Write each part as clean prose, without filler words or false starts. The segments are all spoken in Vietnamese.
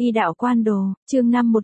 Y đạo quan đồ, chương 5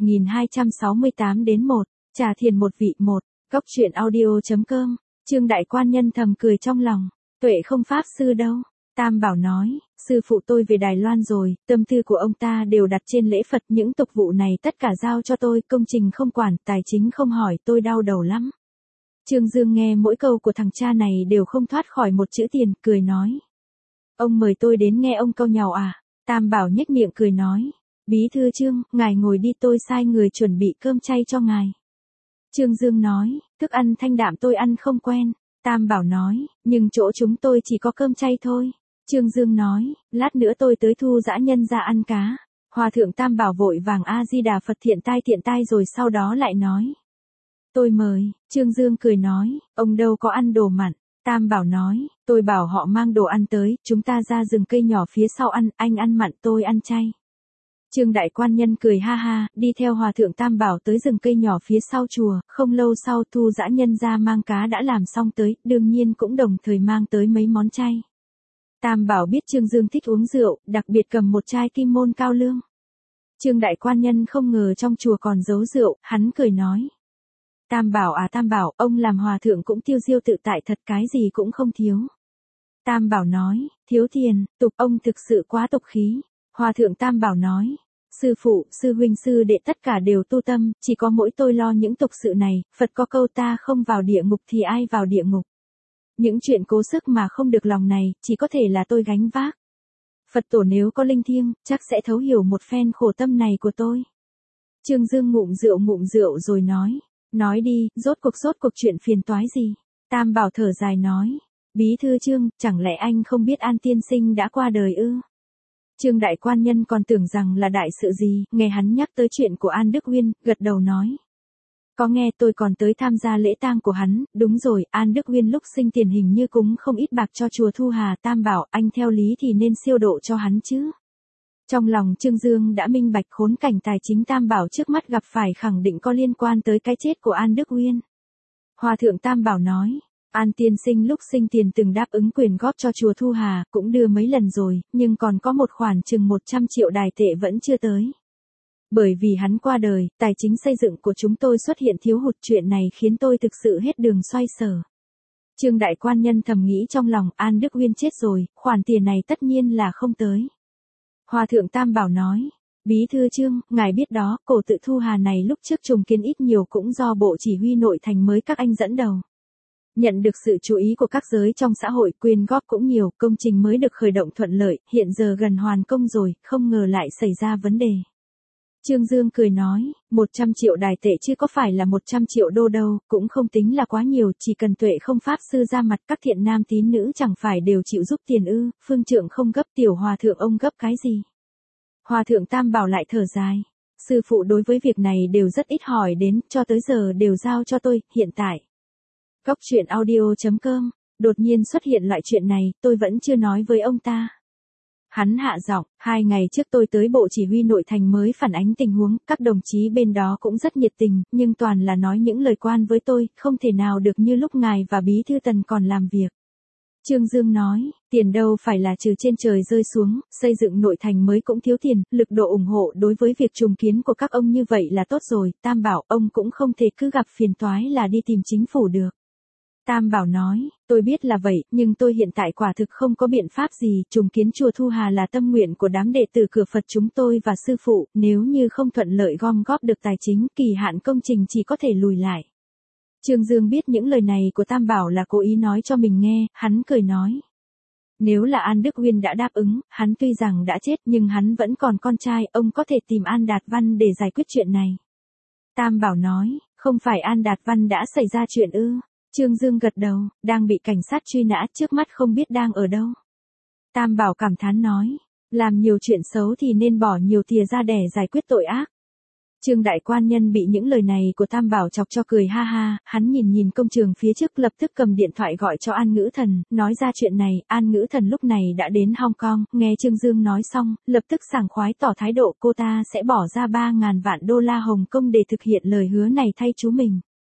1268 đến 1, trà thiền một vị 1, góc truyện audio.com, Trương đại quan nhân thầm cười trong lòng, tuệ không pháp sư đâu. Tam Bảo nói, sư phụ tôi về Đài Loan rồi, tâm tư của ông ta đều đặt trên lễ Phật, những tục vụ này tất cả giao cho tôi, công trình không quản, tài chính không hỏi, tôi đau đầu lắm. Trương Dương nghe mỗi câu của thằng cha này đều không thoát khỏi một chữ tiền, cười nói. Ông mời tôi đến nghe ông câu nhàu à? Tam Bảo nhếch miệng cười nói. Bí thư Trương, ngài ngồi đi, tôi sai người chuẩn bị cơm chay cho ngài. Trương Dương nói, thức ăn thanh đạm tôi ăn không quen. Tam Bảo nói, nhưng chỗ chúng tôi chỉ có cơm chay thôi. Trương Dương nói, lát nữa tôi tới thu dã nhân ra ăn cá. Hòa thượng Tam Bảo vội vàng A-di-đà Phật thiện tai rồi sau đó lại nói. Tôi mời. Trương Dương cười nói, ông đâu có ăn đồ mặn. Tam Bảo nói, tôi bảo họ mang đồ ăn tới, chúng ta ra rừng cây nhỏ phía sau ăn, anh ăn mặn tôi ăn chay. Trương đại quan nhân cười ha ha, đi theo hòa thượng Tam Bảo tới rừng cây nhỏ phía sau chùa, không lâu sau thu dã nhân ra mang cá đã làm xong tới, đương nhiên cũng đồng thời mang tới mấy món chay. Tam Bảo biết Trương Dương thích uống rượu, đặc biệt cầm một chai kim môn cao lương. Trương đại quan nhân không ngờ trong chùa còn giấu rượu, hắn cười nói. Tam Bảo à Tam Bảo, ông làm hòa thượng cũng tiêu diêu tự tại thật, cái gì cũng không thiếu. Tam Bảo nói, thiếu tiền, tục, ông thực sự quá tục khí. Hòa thượng Tam Bảo nói, sư phụ, sư huynh sư đệ tất cả đều tu tâm, chỉ có mỗi tôi lo những tục sự này, Phật có câu ta không vào địa ngục thì ai vào địa ngục. Những chuyện cố sức mà không được lòng này, chỉ có thể là tôi gánh vác. Phật tổ nếu có linh thiêng, chắc sẽ thấu hiểu một phen khổ tâm này của tôi. Trương Dương ngụm rượu rồi nói đi, rốt cuộc chuyện phiền toái gì? Tam Bảo thở dài nói, bí thư Trương, chẳng lẽ anh không biết An tiên sinh đã qua đời ư? Trương đại quan nhân còn tưởng rằng là đại sự gì, nghe hắn nhắc tới chuyện của An Đức Uyên, gật đầu nói. Có nghe, tôi còn tới tham gia lễ tang của hắn, đúng rồi, An Đức Uyên lúc sinh tiền hình như cũng không ít bạc cho chùa Thu Hà. Tam Bảo, anh theo lý thì nên siêu độ cho hắn chứ. Trong lòng Trương Dương đã minh bạch khốn cảnh tài chính Tam Bảo trước mắt gặp phải khẳng định có liên quan tới cái chết của An Đức Uyên. Hòa thượng Tam Bảo nói, An tiên sinh lúc sinh tiền từng đáp ứng quyền góp cho chùa Thu Hà, cũng đưa mấy lần rồi, nhưng còn có một khoản chừng 100 triệu đài tệ vẫn chưa tới. Bởi vì hắn qua đời, tài chính xây dựng của chúng tôi xuất hiện thiếu hụt, chuyện này khiến tôi thực sự hết đường xoay sở. Trương đại quan nhân thầm nghĩ trong lòng, An Đức Uyên chết rồi, khoản tiền này tất nhiên là không tới. Hòa thượng Tam Bảo nói, bí thư Trương, ngài biết đó, cổ tự Thu Hà này lúc trước trùng kiến ít nhiều cũng do bộ chỉ huy nội thành mới các anh dẫn đầu. Nhận được sự chú ý của các giới trong xã hội, quyên góp cũng nhiều, công trình mới được khởi động thuận lợi, hiện giờ gần hoàn công rồi, không ngờ lại xảy ra vấn đề. Trương Dương cười nói, 100 triệu đài tệ chứ có phải là 100 triệu đô đâu, cũng không tính là quá nhiều, chỉ cần tuệ không pháp sư ra mặt, các thiện nam tín nữ chẳng phải đều chịu giúp tiền ư? Phương trượng không gấp, tiểu hòa thượng ông gấp cái gì? Hòa thượng Tam Bảo lại thở dài, sư phụ đối với việc này đều rất ít hỏi đến, cho tới giờ đều giao cho tôi, hiện tại. Góc truyện audio.com, đột nhiên xuất hiện loại chuyện này, tôi vẫn chưa nói với ông ta. Hắn hạ giọng, 2 ngày trước tôi tới bộ chỉ huy nội thành mới phản ánh tình huống, các đồng chí bên đó cũng rất nhiệt tình, nhưng toàn là nói những lời quan với tôi, không thể nào được như lúc ngài và bí thư Tần còn làm việc. Trương Dương nói, tiền đâu phải là trừ trên trời rơi xuống, xây dựng nội thành mới cũng thiếu tiền, lực độ ủng hộ đối với việc trùng kiến của các ông như vậy là tốt rồi. Tam Bảo, ông cũng không thể cứ gặp phiền toái là đi tìm chính phủ được. Tam Bảo nói, tôi biết là vậy, nhưng tôi hiện tại quả thực không có biện pháp gì, trùng kiến chùa Thu Hà là tâm nguyện của đám đệ tử cửa Phật chúng tôi và sư phụ, nếu như không thuận lợi gom góp được tài chính, kỳ hạn công trình chỉ có thể lùi lại. Trương Dương biết những lời này của Tam Bảo là cố ý nói cho mình nghe, hắn cười nói. Nếu là An Đức Uyên đã đáp ứng, hắn tuy rằng đã chết nhưng hắn vẫn còn con trai, ông có thể tìm An Đạt Văn để giải quyết chuyện này. Tam Bảo nói, không phải An Đạt Văn đã xảy ra chuyện ư? Trương Dương gật đầu, đang bị cảnh sát truy nã, trước mắt không biết đang ở đâu. Tam Bảo cảm thán nói, làm nhiều chuyện xấu thì nên bỏ nhiều thìa ra để giải quyết tội ác. Trương đại quan nhân bị những lời này của Tam Bảo chọc cho cười ha ha, hắn nhìn công trường phía trước lập tức cầm điện thoại gọi cho An Ngữ Thần, nói ra chuyện này. An Ngữ Thần lúc này đã đến Hong Kong, nghe Trương Dương nói xong, lập tức sảng khoái tỏ thái độ cô ta sẽ bỏ ra 3.000 vạn đô la Hồng Kông để thực hiện lời hứa này thay chú mình.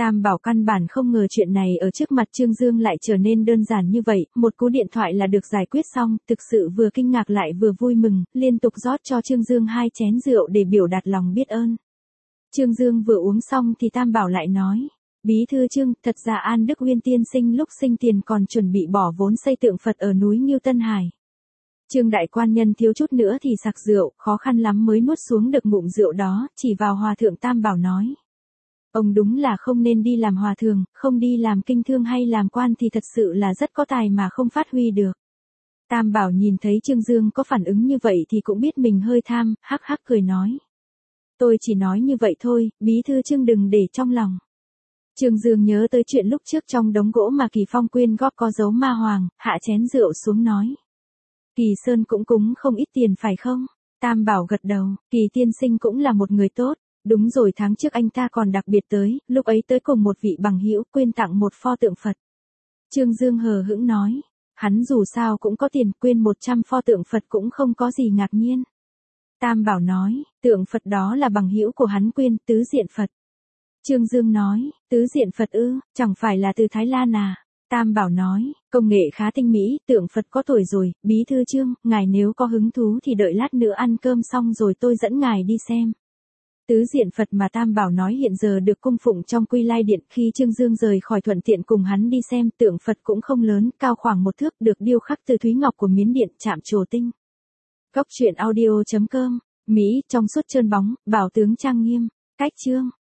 Tam Bảo căn bản không ngờ chuyện này ở trước mặt Trương Dương lại trở nên đơn giản như vậy, một cú điện thoại là được giải quyết xong, thực sự vừa kinh ngạc lại vừa vui mừng, liên tục rót cho Trương Dương 2 chén rượu để biểu đạt lòng biết ơn. Trương Dương vừa uống xong thì Tam Bảo lại nói, Bí thư Trương, thật ra An Đức Uyên tiên sinh lúc sinh tiền còn chuẩn bị bỏ vốn xây tượng Phật ở núi Ngưu Tân Hải. Trương đại quan nhân thiếu chút nữa thì sặc rượu, khó khăn lắm mới nuốt xuống được ngụm rượu đó, chỉ vào hòa thượng Tam Bảo nói. Ông đúng là không nên đi làm hòa thượng, không đi làm kinh thương hay làm quan thì thật sự là rất có tài mà không phát huy được. Tam Bảo nhìn thấy Trương Dương có phản ứng như vậy thì cũng biết mình hơi tham, hắc hắc cười nói. Tôi chỉ nói như vậy thôi, Bí thư Trương đừng để trong lòng. Trương Dương nhớ tới chuyện lúc trước trong đống gỗ mà Kỳ Phong quyên góp có dấu ma hoàng, hạ chén rượu xuống nói. Kỳ Sơn cũng cúng không ít tiền phải không? Tam Bảo gật đầu, Kỳ tiên sinh cũng là một người tốt. Đúng rồi, tháng trước anh ta còn đặc biệt tới, lúc ấy tới cùng một vị bằng hữu quyên tặng một pho tượng Phật. Trương Dương hờ hững nói, hắn dù sao cũng có tiền, quyên 100 pho tượng Phật cũng không có gì ngạc nhiên. Tam Bảo nói, tượng Phật đó là bằng hữu của hắn quyên, tứ diện Phật. Trương Dương nói, tứ diện Phật ư, chẳng phải là từ Thái Lan à? Tam Bảo nói, công nghệ khá tinh mỹ, tượng Phật có tuổi rồi, Bí thư Trương, ngài nếu có hứng thú thì đợi lát nữa ăn cơm xong rồi tôi dẫn ngài đi xem. Tứ diện Phật mà Tam Bảo nói hiện giờ được cung phụng trong Quy Lai Điện, khi Trương Dương rời khỏi thuận tiện cùng hắn đi xem, tượng Phật cũng không lớn, cao khoảng 1 thước, được điêu khắc từ thúy ngọc của Miến Điện, chạm trổ tinh. Góc truyện audio.com, Mỹ, trong suốt trơn bóng, bảo tướng trang nghiêm, cách chương.